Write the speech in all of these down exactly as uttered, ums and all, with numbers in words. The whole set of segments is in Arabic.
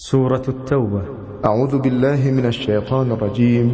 سورة التوبة. أعوذ بالله من الشيطان الرجيم.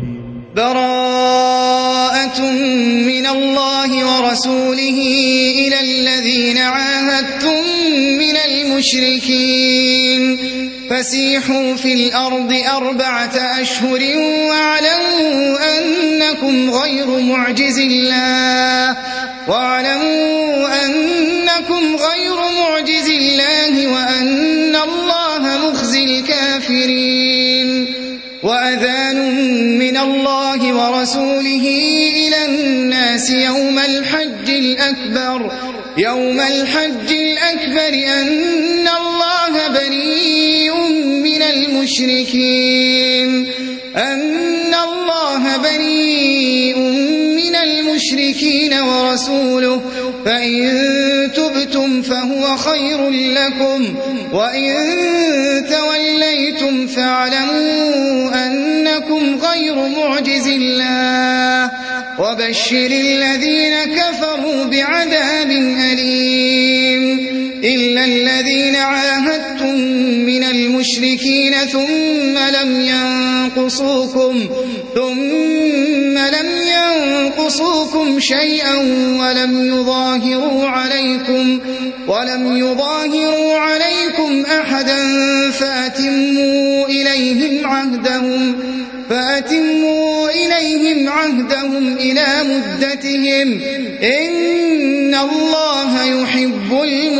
براءة من الله ورسوله إلى الذين عاهدتم من المشركين فسيحوا في الأرض أربعة أشهر واعلموا أنكم غير معجز الله واعلموا أنكم غير معجز الله وأن الله مخزي الكافرين. وأذان من الله ورسوله إلى الناس يوم الحج الأكبر يوم الحج الأكبر أن الله بريء من المشركين أن الله بريء من المشركين ورسوله فإن تبتم فهو خير لكم وإن توليتم فاعلموا أنكم غير معجز الله وبشر الذين كفروا بعذاب أليم. إلا الذين عاهدتم من المشركين ثم لم ينقصوكم ثم لم ينقصوكم شيئا ولم يظاهروا عليكم ولم يظاهروا عليكم أحدا فأتموا إليهم عهدهم فأتموا إليهم عهدهم إلى مدتهم إن الله يحب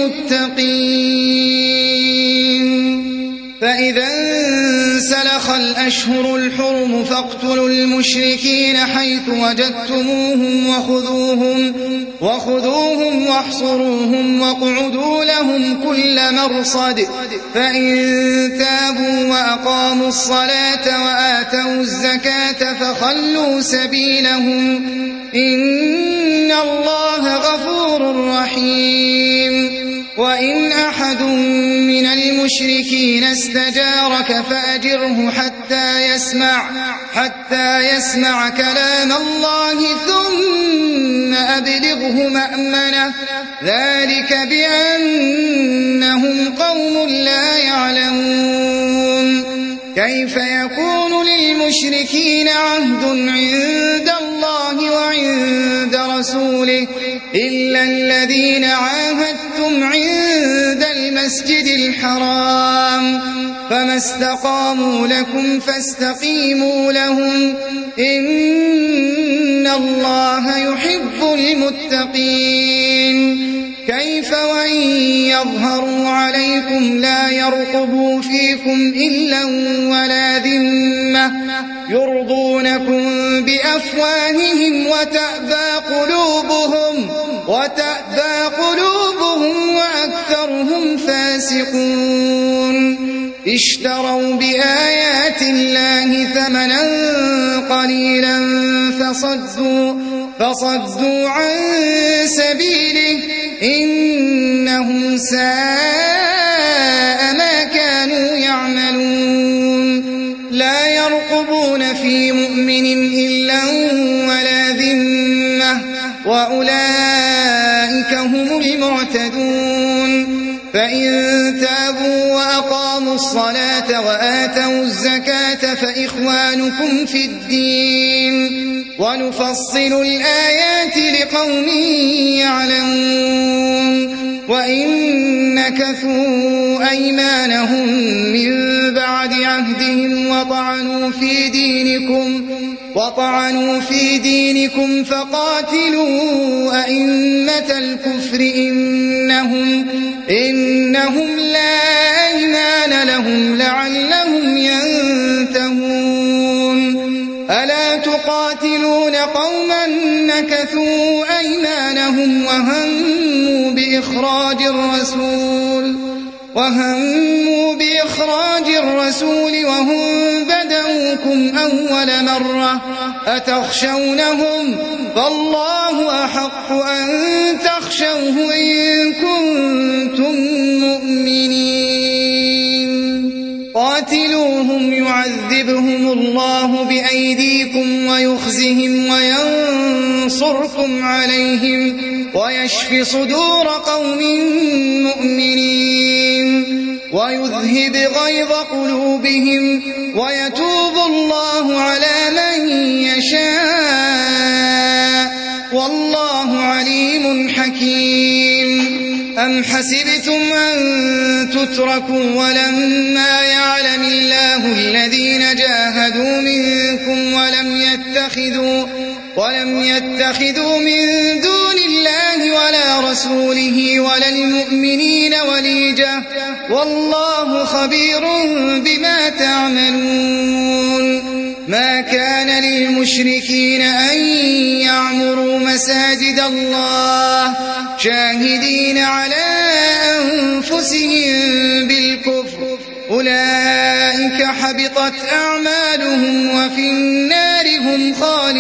المتقين. فإذا انسلخ الأشهر الحرم فاقتلوا المشركين حيث وجدتموهم وخذوهم وخذوهم واحصروهم واقعدوا لهم كل مرصد فإن تابوا وأقاموا الصلاة وآتوا الزكاة فخلوا سبيلهم إن الله غفور رحيم. وإن أحد من المشركين استجارك فأجره حتى يسمع حتى يسمع كلام الله ثم أبلغه مأمنه ذلك بأنهم قوم لا يعلمون. كيف يكون للمشركين عهد عند الله وعند رسوله إلا الذين عاهدتم عند المسجد الحرام فما استقاموا لكم فاستقيموا لهم إن الله يحب المتقين. كيف وإن يظهروا عليكم لا يرقبوا فيكم إلا ولا ذمة يرضونكم بأفواههم وتأبى قلوبهم وتأبى قلوبهم وأكثرهم فاسقون. اشتروا بآيات الله ثمنا قليلا فصدوا فصدوا عن سبيله إنهم ساء ما كانوا يعملون. لا يرقبون في مؤمن إلا ولا ذمة وأولئك هم المعتدون. فإن تابوا وأقاموا الصلاة وآتوا الزكاة فإخوانكم في الدين ونفصل الآيات لقوم يعلمون. وإن نكثوا أيمانهم من بعد عهدهم وطعنوا في دينكم وطعنوا في دينكم فقاتلوا أئمة الكفر إنهم إنهم لا أيمان لهم لعلهم ينتهون. ألا تقاتلون قوما نكثوا أيمانهم وهموا بإخراج الرسول وهموا بإخراج الرسول وهم بدأوكم أول مرة أتخشونهم فالله أحق أن تخشوه إن كنتم مؤمنين. قاتلوهم يعذبهم الله بأيديكم ويخزهم وينصركم عليهم ويشف صدور قوم مؤمنين. ويذهب غيظ قلوبهم ويتوب الله على من يشاء والله عليم حكيم. أم حسبتم أن تتركوا ولما يعلم الله الذين جاهدوا منكم ولم يتخذوا ولم يتخذوا من دون الله ولا رسوله ولا المؤمنين وليجة والله خبير بما تعملون. ما كان للمشركين أن يعمروا مساجد الله شاهدين على أنفسهم بالكفر أولئك حبطت أعمالهم وفي النار هم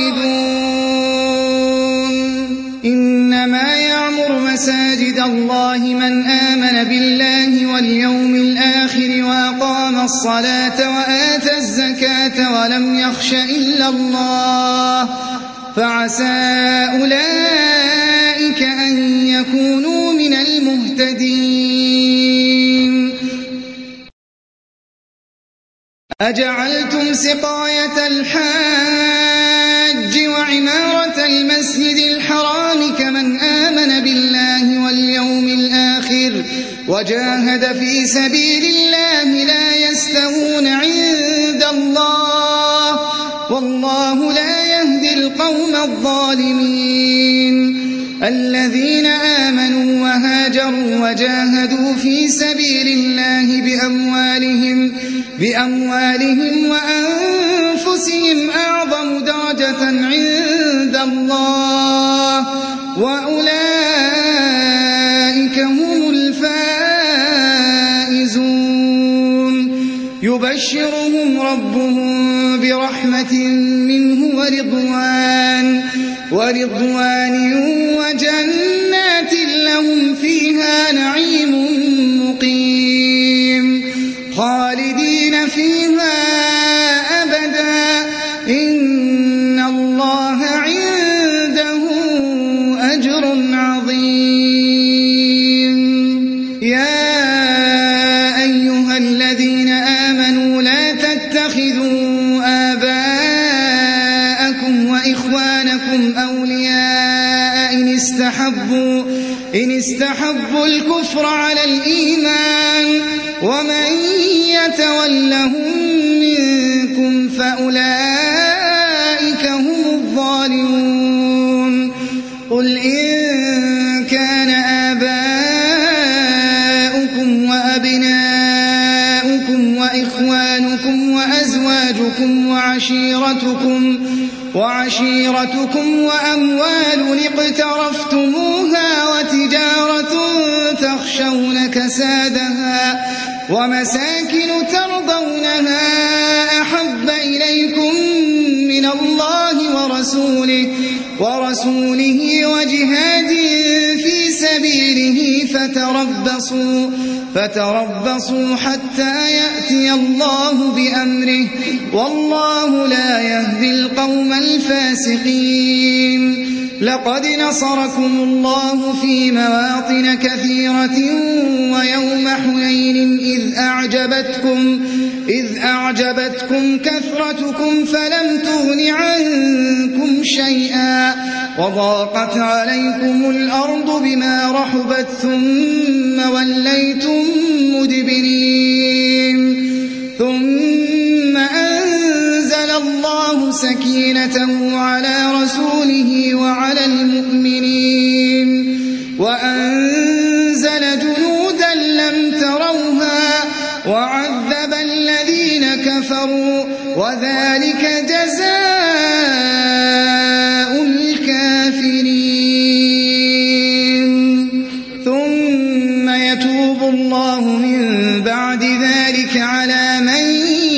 خالدون. إنما يعمر مساجد الله من آمن بالله واليوم الآخر وأقام الصلاة وآتى الزكاة ولم يخش إلا الله فعسى أولئك أن يكونوا من المهتدين. أجعلتم سقاية الحاج وعمارة المسجد الحرام كمن آمن بالله واليوم الآخر وجاهد في سبيل الله لا يستوون عند الله والله لا يهدي القوم الظالمين. الذين آمنوا وهاجروا وجاهدوا في سبيل الله بأموالهم بأموالهم وأنفسهم أعظم درجة عند الله وأولئك هم الفائزون. يبشرهم ربهم برحمة منه ورضوان ورضوان وجنات لهم فيها نعيم مقيم خالدين فيها أبدا إن الله عنده أجر عظيم. يا أيها الذين آمنوا لا تتخذوا آباءكم وإخوانكم أولياء إن استحبوا إن استحبوا الكفر على الإيمان ومن يتولهم منكم فأولئك هم الظالمون. قل إن كان آباؤكم وأبناؤكم وإخوانكم وأزواجكم وعشيرتكم وعشيرتكم وأموال اقترفتموها وتجارة تخشون كسادها ومساكن ترضونها أحب إليكم من الله ورسوله ورسوله وجهاد في سبيله فتربصوا فتربصوا حتى يأتي الله بأمره والله لا يهدي القوم الفاسقين. لقد نصركم الله في مواطن كثيرة ويوم حنين إذ أعجبتكم إذ أعجبتكم كثرتكم فلم تغن عنكم شيئا وضاقت عليكم الأرض بما رحبت ثم وليتم مدبرين. ثم أنزل الله سكينته على رسوله وعلى المؤمنين وأنزل جنودا لم تروها وعذب الذين كفروا وذلك جزاء الكافرين. ثم يتوب الله من بعد ذلك على من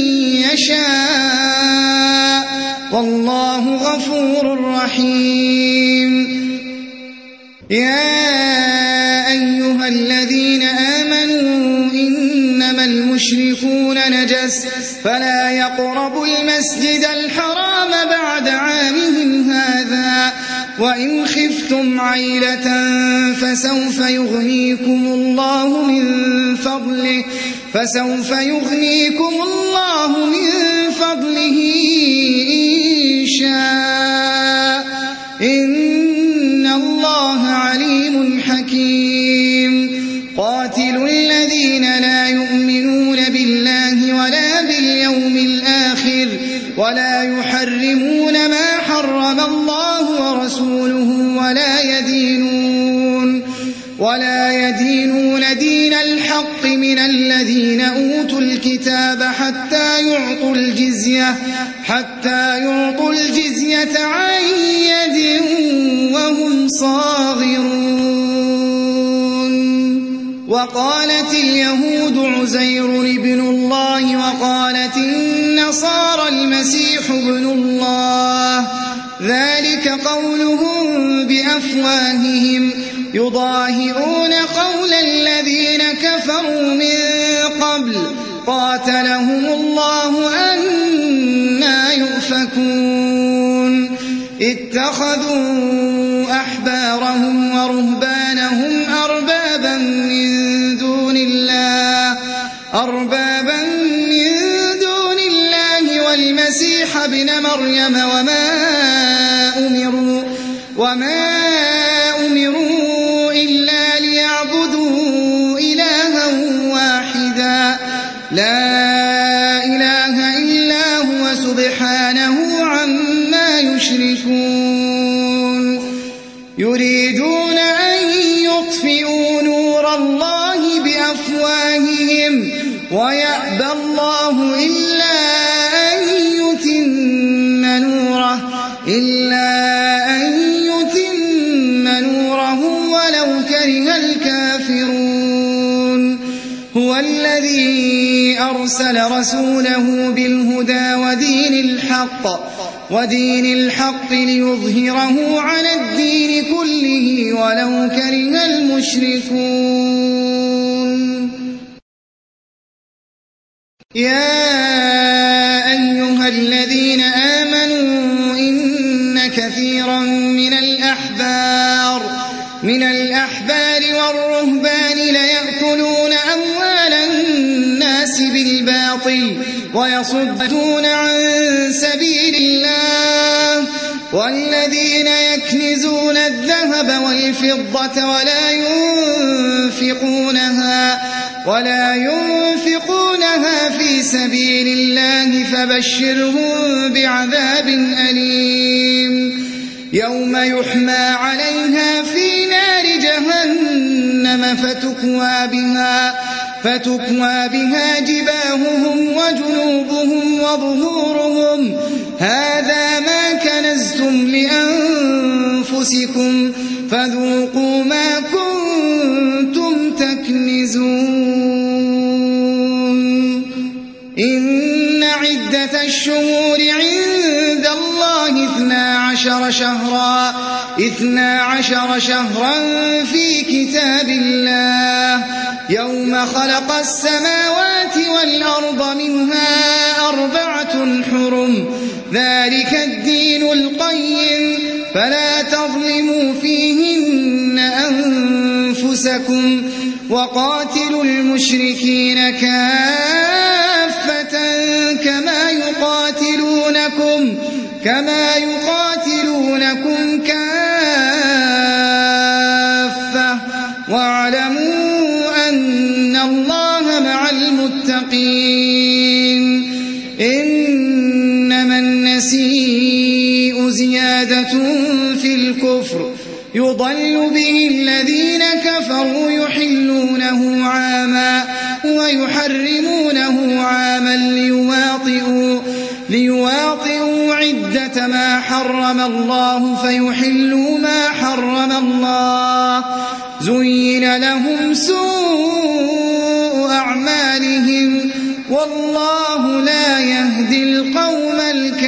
يشاء والله غفور رحيم. يا أيها الذين آمنوا إنما المشركون نجس فلا يقربوا المسجد الحرام بعد عامهم هذا وإن خفتم عيلة فسوف يغنيكم الله من فضله فسوف يغنيكم الله من فضله إن شاء إن الله عليم حكيم قاتلوا الذين لا يؤمنون بالله ولا باليوم الآخر ولا يحرمون ما حرم الله ورسوله ولا يدينون ولا يدينون دين الحق من الذين أوتوا الكتاب حتى يعطوا الجزية حتى يعطوا الجزية عن يد وهم صاغرون. وقالت اليهود عزير ابن الله وقالت النصارى المسيح ابن الله ذلك قولهم بأفواههم يضاهئون قول الذين كفروا من قبل قاتلهم الله أنى يؤفكون. اتخذوا أحبارهم ورهبانهم أربابا من دون الله أربابا من دون الله والمسيح ابن مريم وما أمروا وما أمروا إلا ليعبدوا إلها واحدا لا إله إلا هو سبحانه عما يشركون. يريدون أن يطفئوا نور الله بأفواههم ويأبى الله إلا أن يتم نوره إلا أن يتم نوره ولو كره الكافرون. هو الذي أرسل رسوله بالهدى ودين الحق ودين الحق ليظهره على الدين كله ولو كره المشركون. يا أيها الذين آمنوا إن كثيرا من الأحبار من الأحبار والرهبان ليأكلون أموال الناس بالباطل ويصدون عن سبيل الله والذين يكنزون الذهب والفضة ولا ينفقونها ولا ينفقونها في سبيل الله فبشرهم بعذاب أليم يوم يحمى عليها في نار جهنم فتكوى بها فتكوى بها جباههم وجنوبهم وظهورهم هذا ما كنزتم لأنفسكم فذوقوا ما كنتم تكنزون. إن عدة الشهور عند الله اثنا عشر شهرا اثنا عشر شهرا في كتاب الله يوم خلق السماوات والأرض منها أربعة حرم ذلك الدين القيم فلا تظلموا فيهن أنفسكم وقاتلوا المشركين كافة كما يقاتلونكم كما يقاتلونكم كافة واعلموا أن الله مع المتقين. إنما النسيء زيادة في الكفر يضل به الذين كفروا يحلونه عاما ويحرمونه عاما ليواطئوا, ليواطئوا عدة ما حرم الله فيحلوا ما حرم الله زين لهم سوء أعمالهم والله لا يهدي القوم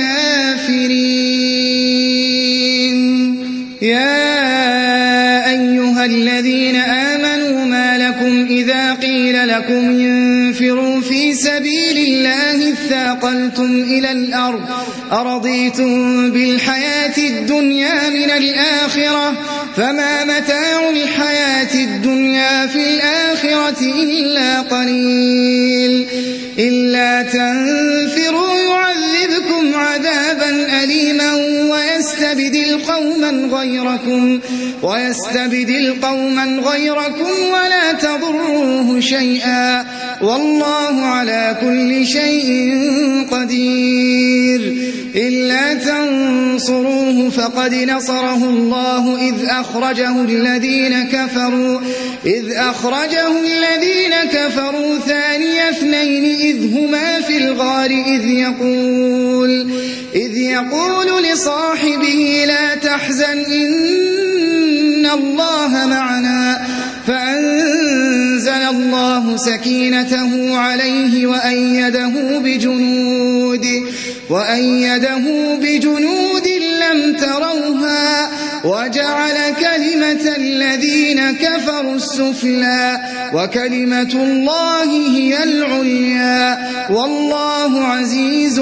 الكافرين. يا أيها الذين آمنوا ما لكم إذا قيل لكم انفروا في سبيل الله اثاقلتم إلى الأرض أرضيتم بالحياة الدنيا من الآخرة فما متاع الحياة الدنيا في الآخرة إلا قليل إلا تنفروا يعذبكم عذابا أليما ويستبدل قوما غيركم ويستبدل قوما غيركم ولا تضروه شيئا والله على كل شيء قدير إلا تنصروه فقد نصره الله إذ أخرجه الذين كفروا إذ أخرجه الذين كفروا ثاني اثنين إذ هما في الغار إذ يقول إذ يقول لصاحبه لا تحزن إن الله معنا فأنزل الله سكينته عليه وأيده بجنود وأيده بجنود لم تروها وجعل كلمة الذين كفروا السفلى وكلمة الله هي العليا والله عزيز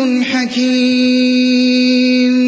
حكيم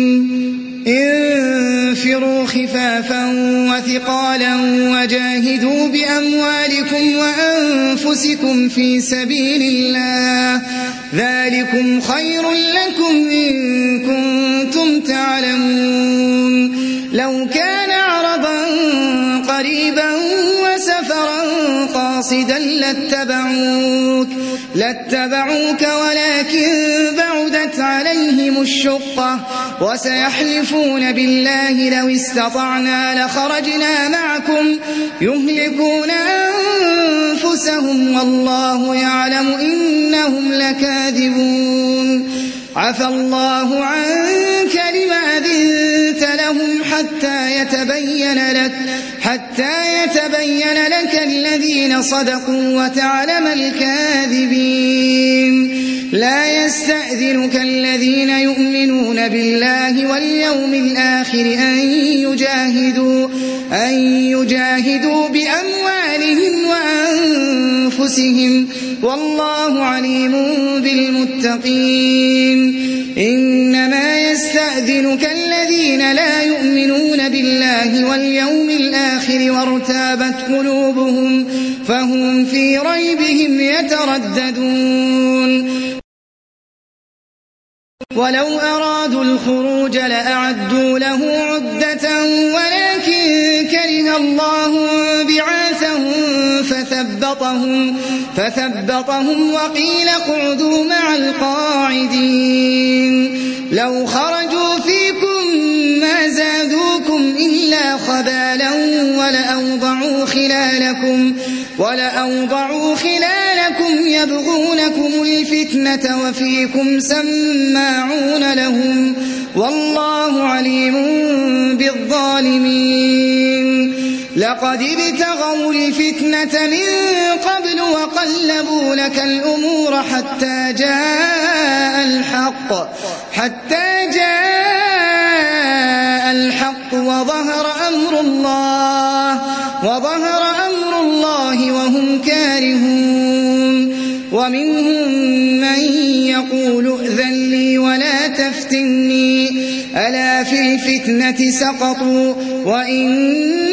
انفروا خفافا وثقالا وجاهدوا بأموالكم وأنفسكم في سبيل الله ذلكم خير لكم إن كنتم تعلمون لو كان عرضا قريبا وسفرا قاصدا لاتبعوك لاتبعوك ولكن بعدت عليهم الشقة وسيحلفون بالله لو استطعنا لخرجنا معكم يهلكون أنفسهم والله يعلم إنهم لكاذبون عفى الله عنك لما أذنت لهم حتى يتبين لك حتى يتبين لك الذين صدقوا وتعلم الكاذبين لا يستأذنك الذين يؤمنون بالله واليوم الآخر أن يجاهدوا أن يجاهدوا بأموالهم وأنفسهم والله عليم بالمتقين إنما يستأذنك الذين لا يؤمنون بالله واليوم الآخر وارتابت قلوبهم فهم في ريبهم يترددون ولو أرادوا الخروج لأعدوا له عدة ولكن كره الله بعاثهم فثبطهم, فثبطهم وقيل اقعدوا مع القاعدين لو خرجوا فيكم ما زادوكم إلا خبالا ولأوضعوا خلالكم, ولأوضعوا خلالكم يبغونكم الفتنة وفيكم سماعون لهم والله عليم بالظالمين لقد ابتغوا الفتنة من قبل وقلبوا لك الأمور حتى جاء الحق حتى جاء الحق وظهر أمر الله وظهر أمر الله وهم كارهون ومنهم من يقول ائذن لي ولا تفتني ألا في الفتنة سقطوا وإن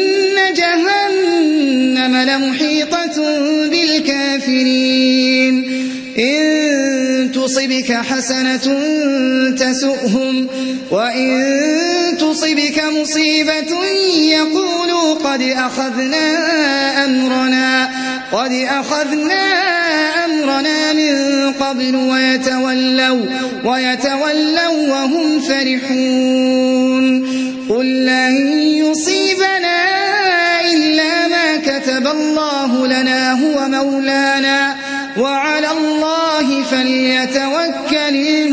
جهنم لمحيطة بالكافرين إن تصبك حسنة تسؤهم وإن تصبك مصيبة يقولوا قد أخذنا أمرنا قد أخذنا أمرنا من قبل ويتولوا ويتولوا وهم فرحون قل لن يصيبنا إلا ما كتب الله لنا هو مولانا وعلى الله فليتوكل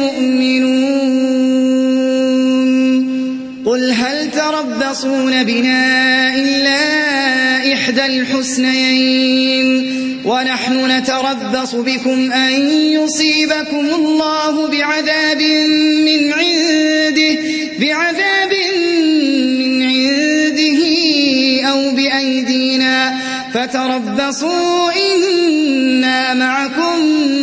المؤمنون قل هل تربصون بنا إلا إحدى الحسنيين ونحن نتربص بكم أن يصيبكم الله بعذاب من عنده بعذاب من عنده أو بأيدينا فتربصوا إنا معكم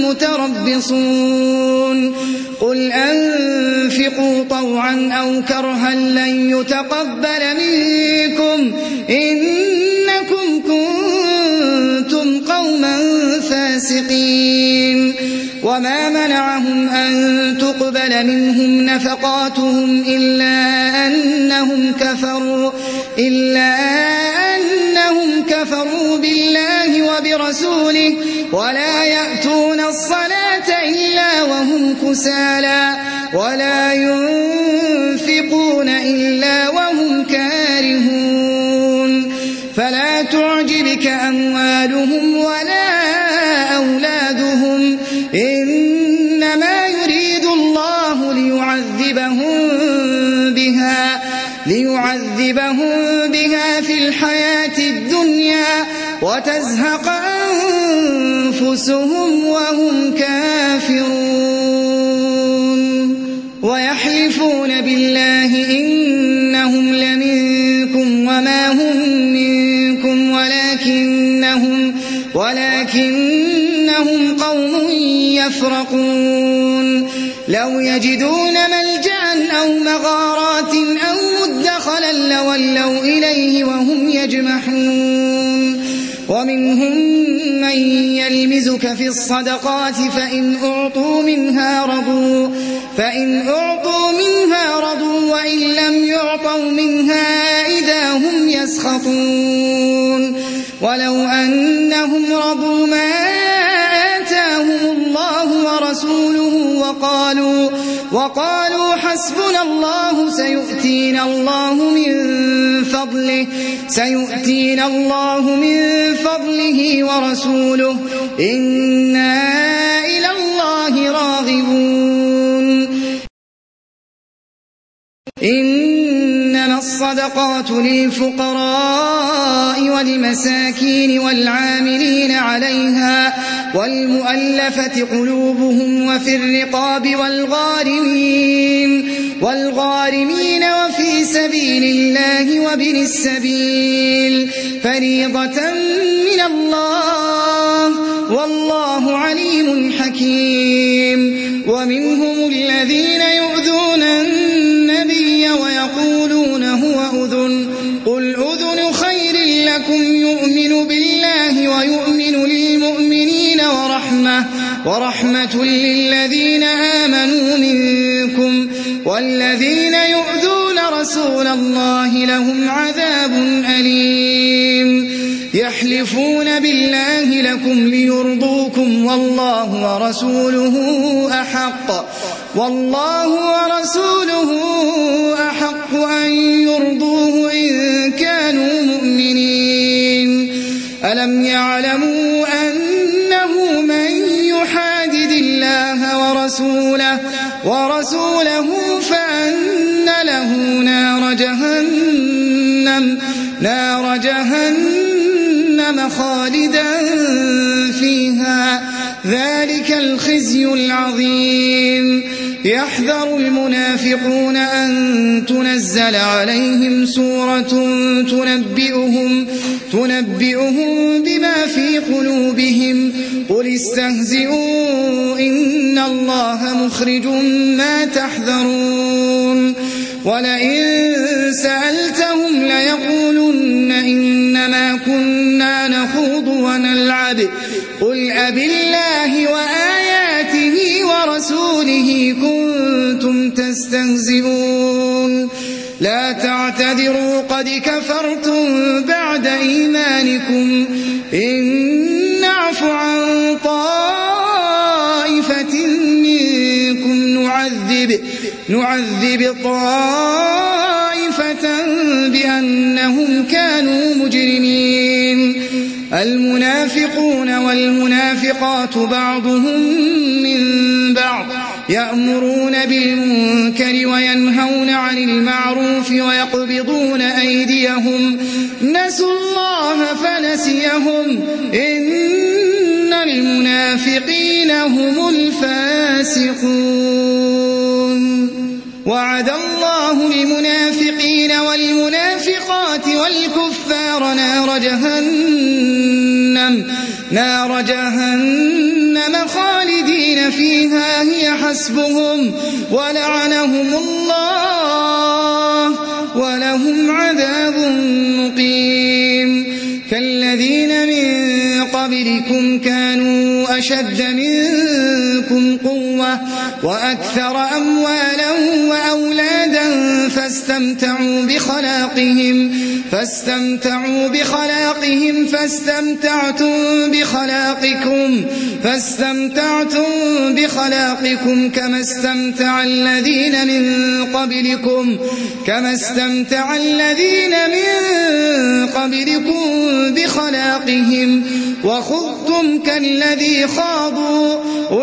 متربصون قل أنفقوا طوعا أو كرها لن يتقبل منكم إنكم كنتم قوما فاسقين وما منعهم أن تقبل منهم نفقاتهم إلا أنهم كفروا إلا أنهم كفروا بالله وبرسوله ولا يأتون الصلاة إلا وهم كسالى ولا ينفقون إلا وهم كارهون فلا تعجبك أموالهم ولا أولادهم إنما يريد الله ليعذبهم بها ليعذبهم بها في الحياة الدنيا وتزهق أنفسهم وهم كافرون ويحلفون بالله إنهم لمنكم وما هم منكم ولكنهم ولكنهم قوم يفرقون لو يجدون ملجأ أو مغارات أو مدخلا لولوا إليه وهم يجمحون ومنهم من يلمزك في الصدقات فإن أعطوا منها رضوا فإن أعطوا منها رضوا وإن لم يعطوا منها إذا هم يسخطون ولو أنهم رضوا ما آتاهم الله ورسوله وقالوا وقالوا حسبنا الله سيؤتينا الله من فضله سيؤتينا الله من فضله ورسوله إنا إلى الله راغبون إنما الصدقات للفقراء والمساكين والعاملين عليها والمؤلفة قلوبهم وفي الرقاب والغارمين والغارمين وفي سبيل الله وابن السبيل فريضة من الله والله عليم حكيم ومنهم الذين يؤذون النبي ويقولون هو أذن قل أذن خير لكم يؤمن بالله ويؤمن للمؤمنين ورحمة ورحمة للذين آمنوا منكم والذين يؤذون رسول الله لهم عذاب أليم يحلفون بالله لكم ليرضوكم والله ورسوله أحق والله ورسوله أحق أن يرضوه إن كانوا مؤمنين ألم يعلموا أنه من يحادد الله ورسوله ورسوله فأن له نار جهنم نار جهنم خالدا فيها ذلك الخزي العظيم يحذر المنافقون أن تنزل عليهم سورة تنبئهم تنبئهم بما في قلوبهم قل استهزئوا إن الله مخرج ما تحذرون ولئن سألتهم ليقولن إنما كنا نخوض ونلعب قل أبالله وآياته ورسوله كنتم تستهزئون لا تعتذروا قد كفرتم بعد إيمانكم إن نعف عن طائفة منكم نعذب نعذب طائفة بأنهم كانوا مجرمين المنافقون والمنافقات بعضهم من بعض يأمرون بالمنكر وينهون عن المعروف ويقبضون أيديهم نسوا الله فنسيهم إن المنافقين هم الفاسقون وعد الله المنافقين والمنافقات والكفار نار جهنم نار جهنم خالدين فيها هي حسبهم ولعنهم الله ولهم عذاب مقيم كالذين من قبلكم كانوا أشد منكم قوة وأكثر أموالا وأولادا فاستمتعوا بخلاقهم فاستمتعوا بخلاقهم فاستمتعتم بخلاقكم فاستمتعتم بخلاقكم كما استمتع الذين من قبلكم كما استمتع الذين من قبلكم بخلاقهم وخضتم كالذي خاضوا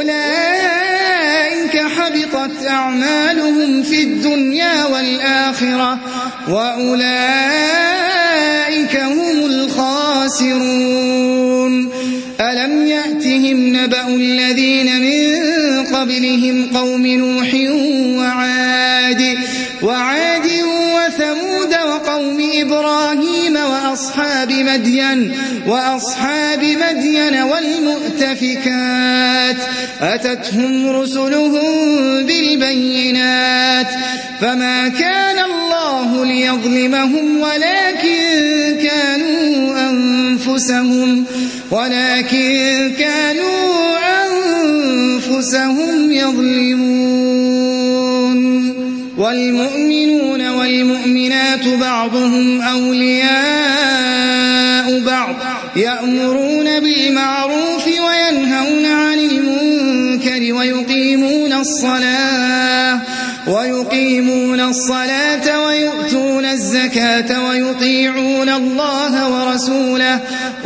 أولئك حبطت أعمالهم في الدنيا والآخرة وأولئك هم الخاسرون ألم يأتهم نبأ الذين من قبلهم قوم نوح وعاد وعاد وثمود وقوم إبراهيم وأصحاب مدين وأصحاب مدين والمؤتفكات أتتهم رسلهم بالبينات فما كان الله ليظلمهم ولكن كانوا أنفسهم ولكن كانوا أنفسهم يظلمون والمؤمنون والمؤمنات بعضهم أولياء بعض يأمرون بالمعروف وينهون عن المنكر ويقيمون الصلاة ويقيمون الصلاة ويؤتون الزكاة ويطيعون الله ورسوله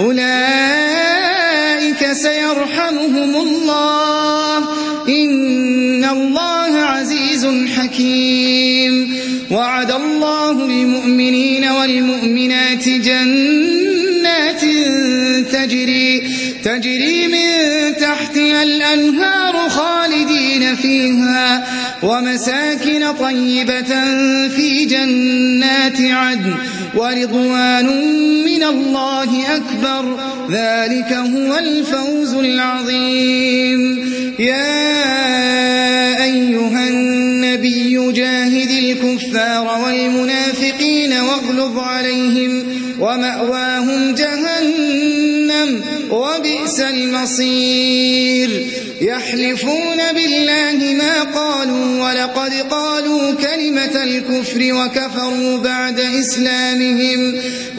أولئك سيرحمهم الله إن الله عزيز حكيم وعد الله المؤمنين والمؤمنات جنات تجري تجري من تحتها الأنهار خالدين فيها ومساكن طيبة في جنات عدن ورضوان من الله أكبر ذلك هو الفوز العظيم يا أيها النبي جاهد الكفار والمنافقين واغلظ عليهم ومأواهم جهنم وبئس المصير يحلفون بالله ما قالوا ولقد قالوا كلمة الكفر وكفروا بعد إسلامهم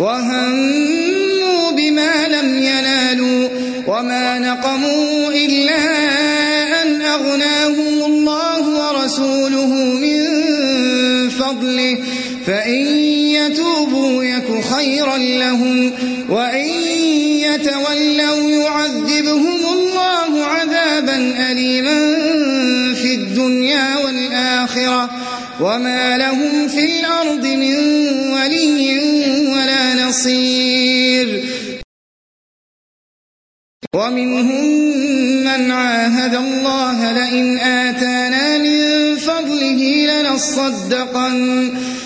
وهموا بما لم ينالوا وما نقموا إلا أن أغناهم الله ورسوله من فضله فإن يتوبوا يك خيرا لهم وإن يتولوا يعذبهم الله عذابا أليما في الدنيا والآخرة وما لهم في الأرض من ولي ولا نصير ومنهم من عاهد الله لئن آتانا من فضله لنصدقن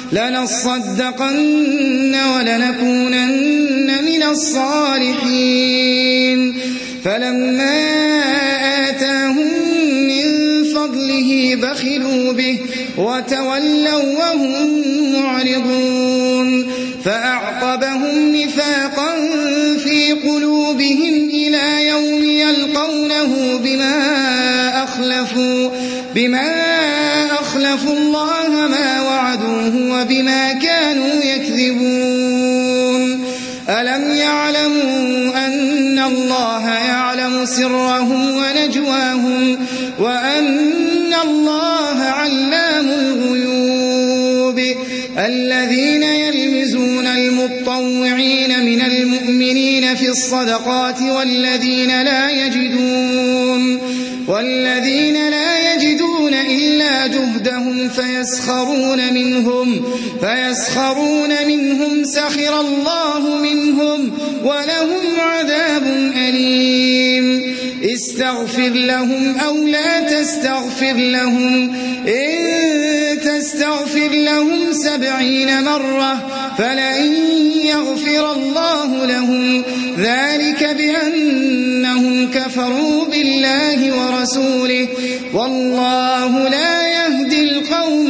لنصدقن ولنكونن من الصالحين فلما آتاهم من فضله بخلوا به وتولوا وهم معرضون فأعقبهم نفاقا في قلوبهم إلى يوم يلقونه بما أخلفوا بما أخلفوا الله ما وعدوه وبما كانوا يكذبون ألم يعلموا أن الله يعلم سرهم ونجواهم وأن الله علام الغيوب الذين يلمزون المطوعين من المؤمنين في الصدقات والذين لا يجدون والذين لا يجدون إلا جهدهم فيسخرون منهم فيسخرون منهم سخر الله منهم ولهم عذاب أليم استغفر لهم أو لا تستغفر لهم إن فاستغفر لهم سبعين مرة فلن يغفر الله لهم ذلك بأنهم كفروا بالله ورسوله والله لا يهدي القوم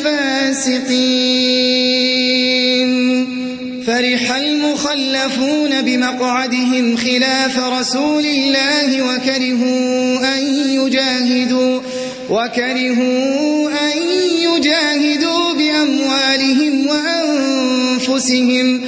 الفاسقين. فرح المخلفون بمقعدهم خلاف رسول الله وكرهوا أن يجاهدوا وكرهوا أن يجاهدوا بأموالهم وأنفسهم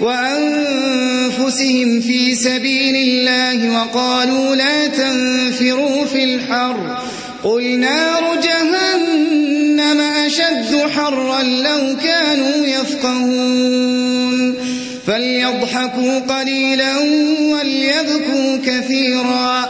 وأنفسهم في سبيل الله وقالوا لا تنفروا في الحر قل نار جهنم أشد حرا لو كانوا يفقهون. فليضحكوا قليلا وليبكوا كثيرا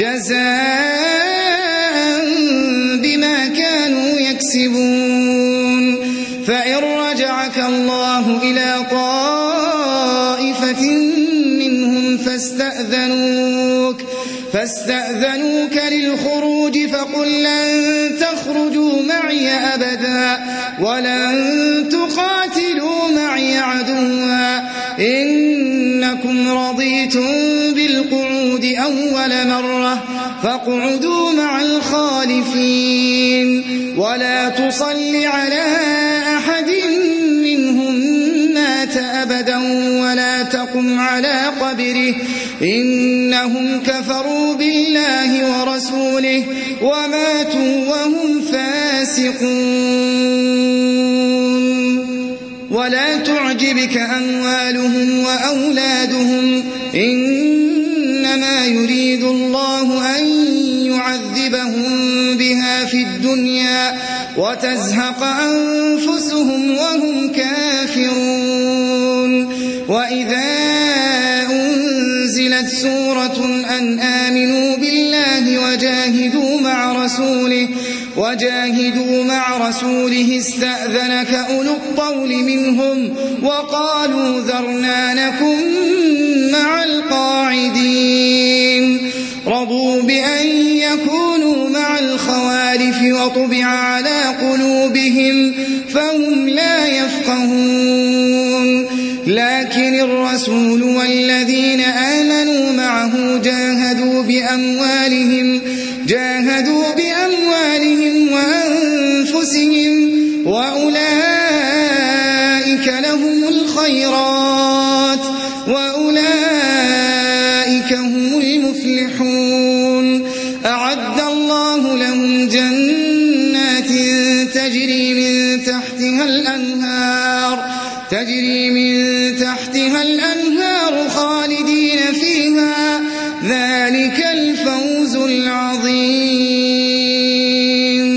جزاء بما كانوا يكسبون. فإن رجعك الله إلى طائفة منهم فاستأذنوك فاستأذنوك للخروج فقل لن تخرجوا معي أبدا ولن تقاتلوا معي عدوا إنكم رضيتم بالقعود أول مرة فاقعدوا مع الخالفين ولا تصل على أحد منهم مات أبدا ولا تقم على قبره إنهم كفروا بالله ورسوله وماتوا وهم فاسقون. ولا تعجبك أموالهم وأولادهم إنما يريد الله أن يعذبهم بها في الدنيا وتزهق أنفسهم وهم كافرون. وإذا أنزلت سورة أن آمنوا بالله وجاهدوا مع رسوله وجاهدوا مع رسوله استأذنك أولو الطول منهم وقالوا ذرنا نكن مع القاعدين. رضوا بأن يكونوا مع الخوالف وطبع على قلوبهم فهم لا يفقهون. لكن الرسول والذين آمنوا معه جاهدوا بأموالهم جاهدوا بأموالهم وأنفسهم وأولئك لهم الخيرات وأولئك هم المفلحون. أعد الله لهم جنات تجري من تحتها الأنهار تجري من تحتها الأنهار خالدين فيها ذلك الفوز العظيم.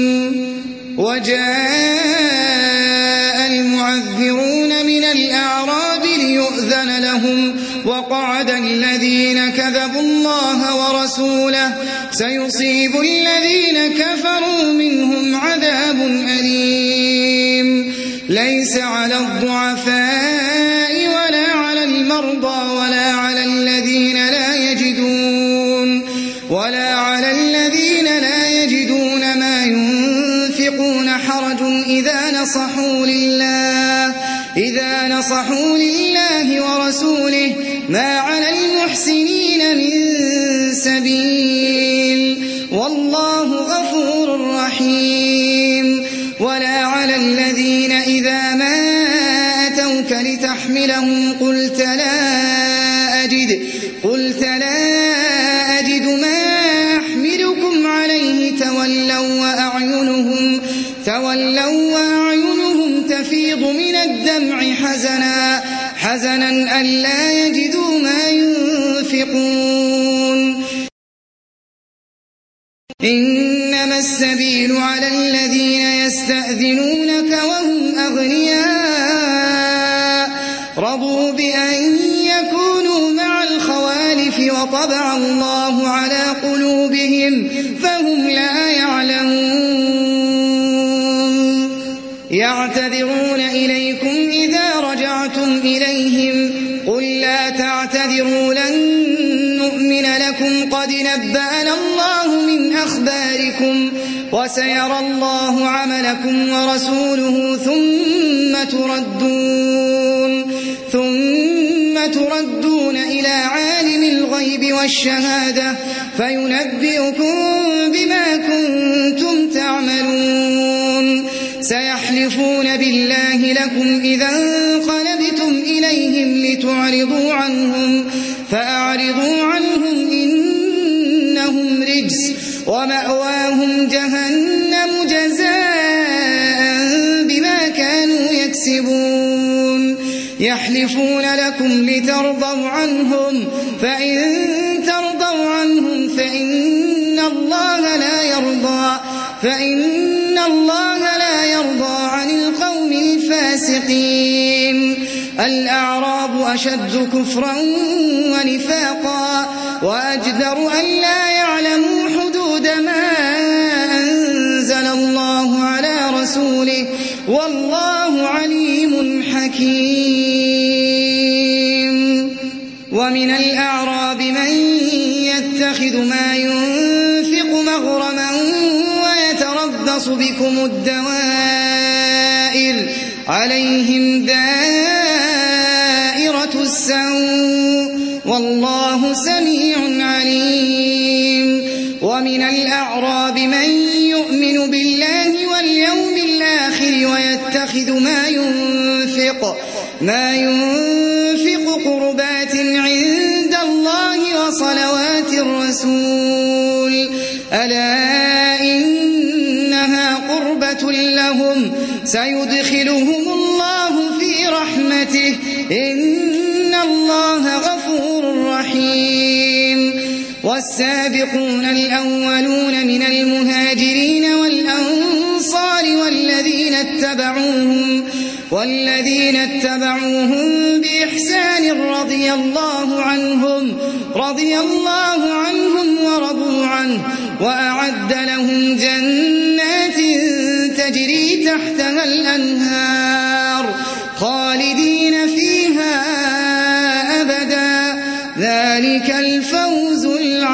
وجاء المعذرون من الأعراب ليؤذن لهم وقعد الذين كذبوا الله ورسوله سيصيب الذين كفروا منهم عذاب أليم. ليس على الضعفاء ولا على المرضى ولا على الذين لا يجدون ولا على الذين لا يجدون ما ينفقون حرج إذا نصحوا لله إذا نصحوا لله ورسوله ما على المحسنين من سبيل والله غفور رحيم. ولا على الذين إذا ما أتوك لتحملهم قلت لا أجد قلت لا أجد ما أحملكم عليه تولوا وأعينهم تولوا وأعينهم تفيض من الدمع حزنا حزنا ألا يجدوا ما ينفقون. إنما السبيل على الذين يستأذنونك وهم أغنياء رضوا بأن يكونوا مع الخوالف وطبع الله على قلوبهم فهم لا يعلمون. يعتذرون إليكم إذا رجعتم إليهم قل لا تعتذروا لن نؤمن لكم قد نبأنا الله من أخباركم وسيرى الله عملكم ورسوله ثم تردون ثم تردون إلى عالم الغيب والشهادة فينبئكم بما كنتم تعملون سيحلفون بالله لكم إذا انقلبتم إليهم لتعرضوا عنهم فأعرضوا عنهم إنهم رجس ومأواهم جهنم جزاء بما كانوا يكسبون يحلفون لكم لترضوا عنهم فإن ترضوا عنهم فإن الله لا يرضى فإن الله لا يرضى عن القوم الفاسقين الأعراب أشد كفرا ونفاقا وأجدر أن لا يعلموا حدود ما أنزل الله على رسوله والله عليم حكيم ومن الأعراب من يتخذ ما ينفق مغرما ويتربص بكم الدوائر عليهم دائرة السوء والله سميع عليم ومن الأعراب من يؤمن بالله واليوم الآخر ويتخذ ما ينفق ما ينفق قربات عند الله وصلوات الرسول ألا إنها قربة لهم سيدخلهم الله في رحمته إن الله غفور رحيم والسابقون الأولون من المهاجرين والأنصار والذين اتبعوهم والذين اتبعوهم بإحسان رضي الله عنهم رضي الله عنهم ورضوا عنه وأعد لهم جنات تجري تحتها الأنهار خالدين فيها أبدا ذلك الفوز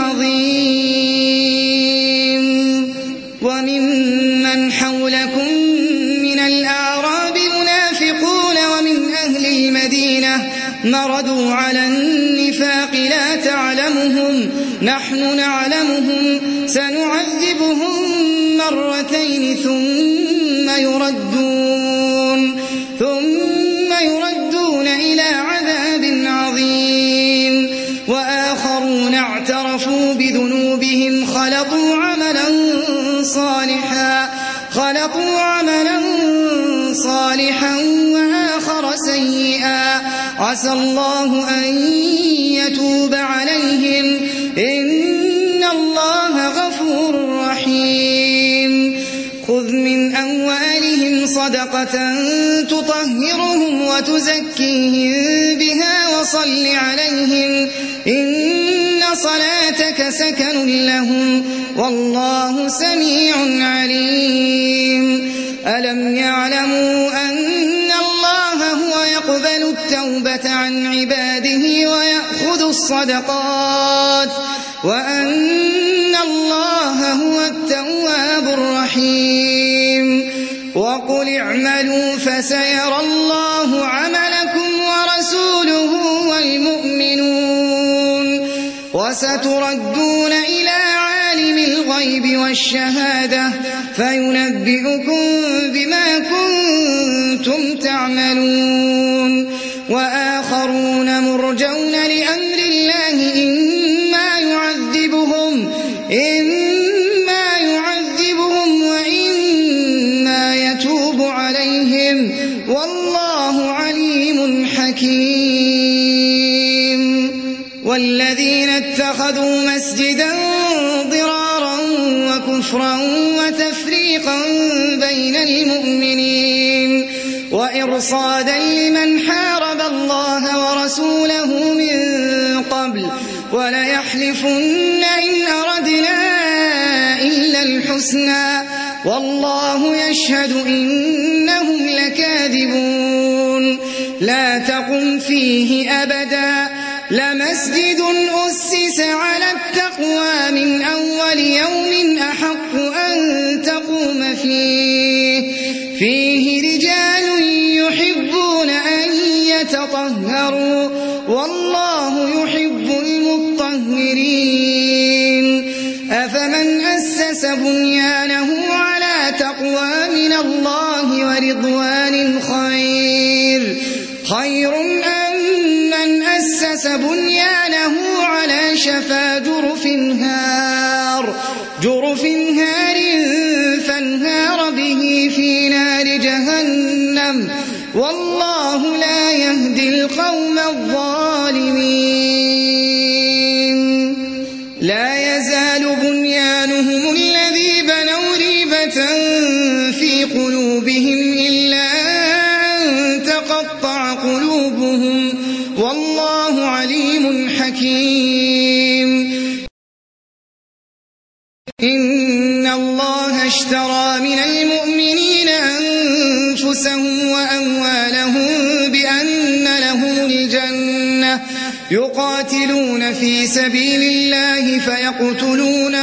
العظيم وممن حولكم من الأعراب منافقون ومن أهل المدينة مردوا على النفاق لا تعلمهم نحن نعلمهم سنعذبهم مرتين ثم يردون ثم يردون إلى عذاب عظيم وآخرون اعترفوا بذنوبهم خلطوا عملا صالحا خلطوا عملا صالحا وآخر سيئا عسى الله أن يتوب عليهم إن الله غفور رحيم خذ من أموالهم صدقة تطهرهم وتزكيهم بها وصل عليهم إن صلاتك سكن لهم والله سميع عليم ألم يعلموا أن الله هو يقبل التوبة عن عباده ويأخذ الصدقات وأن الله هو التواب الرحيم وقل اعملوا فسيرى الله عملكم ورسوله والمؤمنون وستردون إلى عالم الغيب والشهادة فينبئكم بما كنتم تعملون وآخرون مرجون لأمر الله إما يعذبهم إما يعذبهم وإما يتوب عليهم والله عليم حكيم والذين اتخذوا مسجدا ضرارا وكفرا وتفريقا بين المؤمنين وإرصادا لمن حارب الله ورسوله من قبل وليحلفن إن أردنا إلا الحسنى والله يشهد إنهم لكاذبون لا تقم فيه أبدا لمسجد أسس على التقوى من أول يوم أحق أن تقوم فيه فيه رجال يحبون أن يتطهروا والله يحب المطهرين أفمن أسس بنيانه على تقوى من الله ورضوان خير خير أم من أسس بنيانه على شفا جرف هار جرف هار فانهار به في نار جهنم والله لا يهدي القوم الظالمين لا يزال بنيانهم الذي بنوا ريبة في قلوبهم إلا أن تقطع قلوبهم والله عليم حكيم إن الله اشترى من المؤمنين أنفسهم وأموالهم بأن لهم الجنة يقاتلون في سبيل الله فيقتلون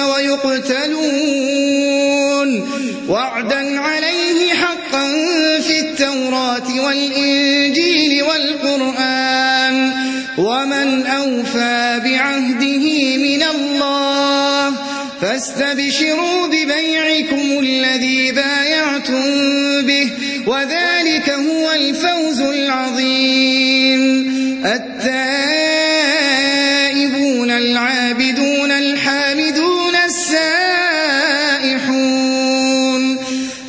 ويقتلون وعدا عليه حقا في التوراة والإنجيل والقرآن ومن أوفى بعهده من الله فاستبشروا ببيعكم الذي بايعتم به وذلك هو الفوز العظيم التائبون العابدون الحامدون السائحون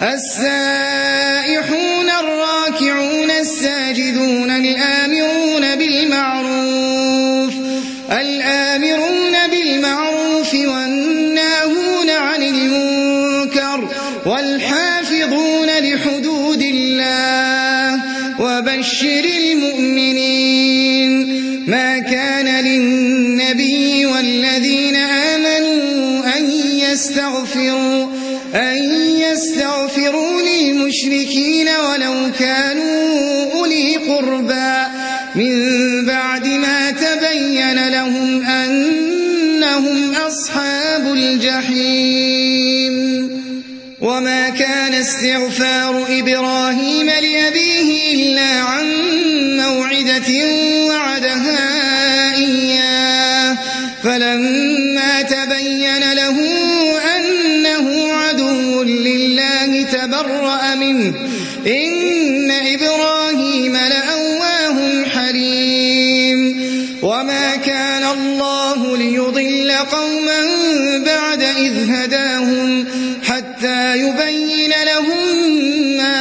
السائحون الراكعون الساجدون الآمرون بالمعروف الآمرون بالمعروف والناهون عن المنكر والحافظون لحدود الله وبشر المؤمنين ما كان للنبي والذين آمنوا أن يستغفروا أن يستغفروا للمشركين ولو كانوا أولي قربى من بعد ما تبين لهم أنهم أصحاب الجحيم وما كان استغفار إبراهيم لأبيه إلا عن موعدة وعدها إياه فلما تبين له أنه عدو لله تبرأ منه إن إبراهيم لأواه حليم وما كان الله ليضل قوما بعد إذ هداهم حتى يبين لهم ما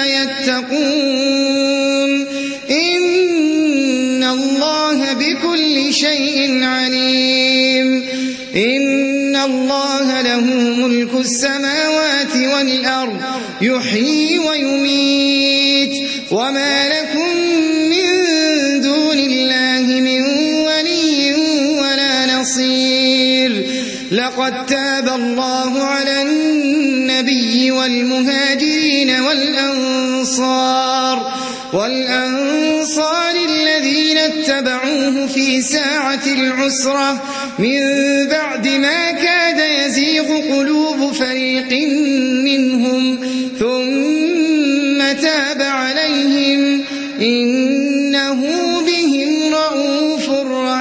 يتقون إن الله بكل شيء عليم إن الله له ملك السماوات والأرض يحيي ويميت وما لكم من دون الله من ولي ولا نصير لقد تاب الله على النبي والمهاجرين والأنصار والأنصار الذين اتبعوه في ساعة العسرة من بعد ما كاد يزيغ قلوب فريق منهم ثم تاب عليهم إنه بهم رؤوف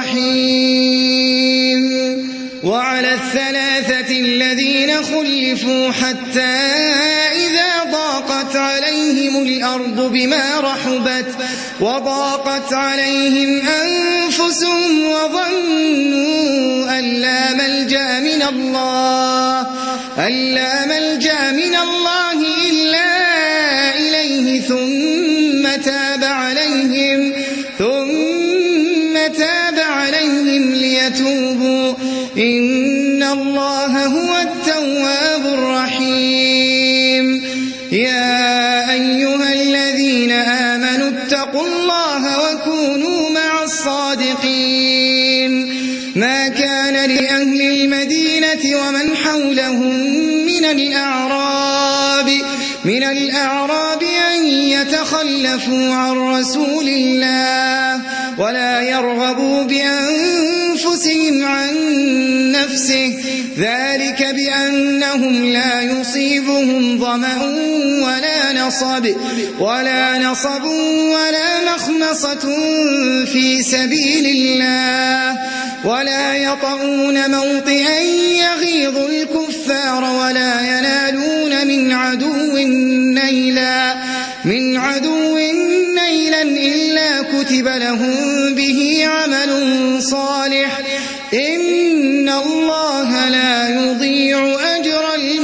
رحيم وعلى الثلاثة الذين خلفوا حتى إذا ضاقت عليهم الأرض بما رحبت وضاقت عليهم أنفسهم وظنوا أن لا ملجأ من الله أن لا ملجأ من الله إلا إليه ثم تاب عليهم ثم تاب عليهم ليتوبوا إن الله هو التواب الرحيم يا أيها الذين آمنوا اتقوا الله وكونوا مع الصادقين ما كان لأهل المدينة ومن حولهم من الأعراب من الأعراب أن يتخلفوا عن رسول الله ولا يرغبوا بأنفسهم عن نفسه ذلك بأنهم لا يصيبهم ظمأ ولا نصب ولا نصب ولا مخمصة في سبيل الله ولا يطؤون موطئا يغيظ الكفار ولا ينالون من عدو نيلا من عدو نيلا إلا كتب لهم به عمل صالح إن الله لا يضيع أجر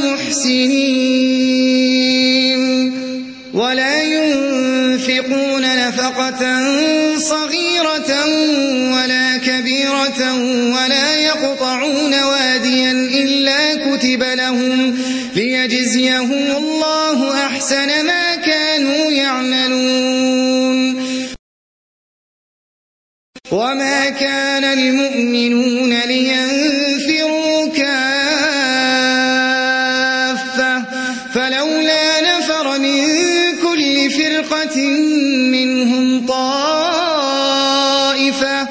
المحسنين ولا ينفقون نفقة صغيرة ولا كبيرة ولا يقطعون واديا إلا كتب لهم ليجزيهم الله أحسن ما كانوا يعملون وما كان المؤمنون لينفروا كافة فلولا نفر من كل فرقة منهم طائفة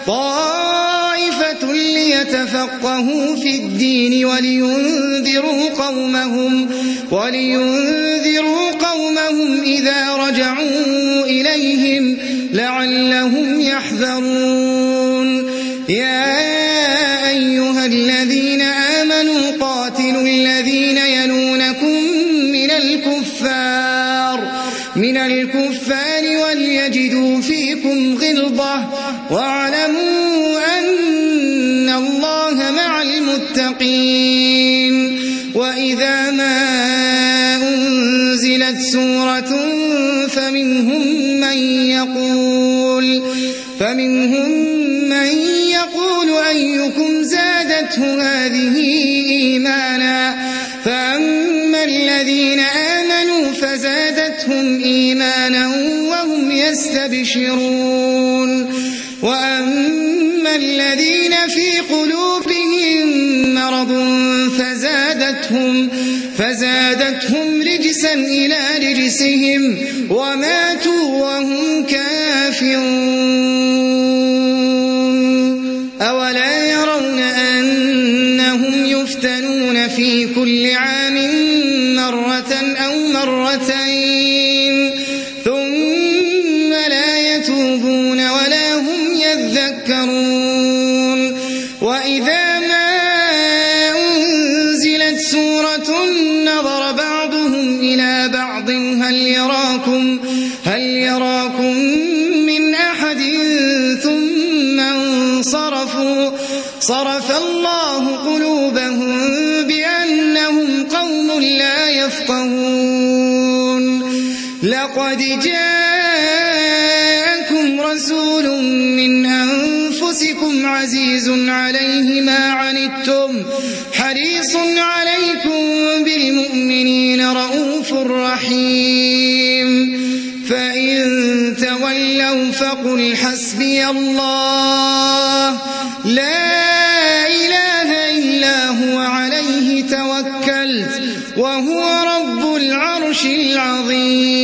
طائفة ليتفقهوا في الدين ولينذروا قومهم ولينذروا قومهم إذا رجعوا إليهم لعلهم يحذرون يا أيها الذين آمنوا قاتلوا الذين يلونكم من الكفار من الكفار وليجدوا فيكم غلظة واعلموا أن الله مع المتقين وإذا ما أنزلت سورة فمنهم من يقول فمنهم من يقول أيكم زادته هذه إيمانا فأما الذين آمنوا فزادتهم إيمانا وهم يستبشرون وأما الذين في قلوبهم مرض فزادتهم فزادتهم رجسا إلى رجسهم وماتوا وهم كافرون أولا يرون أنهم يفتنون في كل عام مرة أو مرتين ثم لا يتوبون ولا هم يذكرون وإذا ما أنزلت سورة نظر بعضهم إلى بعض هل يراكم هل يراكم من أحد ثم انصرفوا صرف الله قلوبهم بأنهم قوم لا يفقهون لقد جاءكم رسول من أنفسكم عزيز عليه ما عنتم حريص عليكم بالمؤمنين رؤوف رحيم فإن تولوا فقل حسبي الله لا إله إلا هو عليه توكلت وهو رب العرش العظيم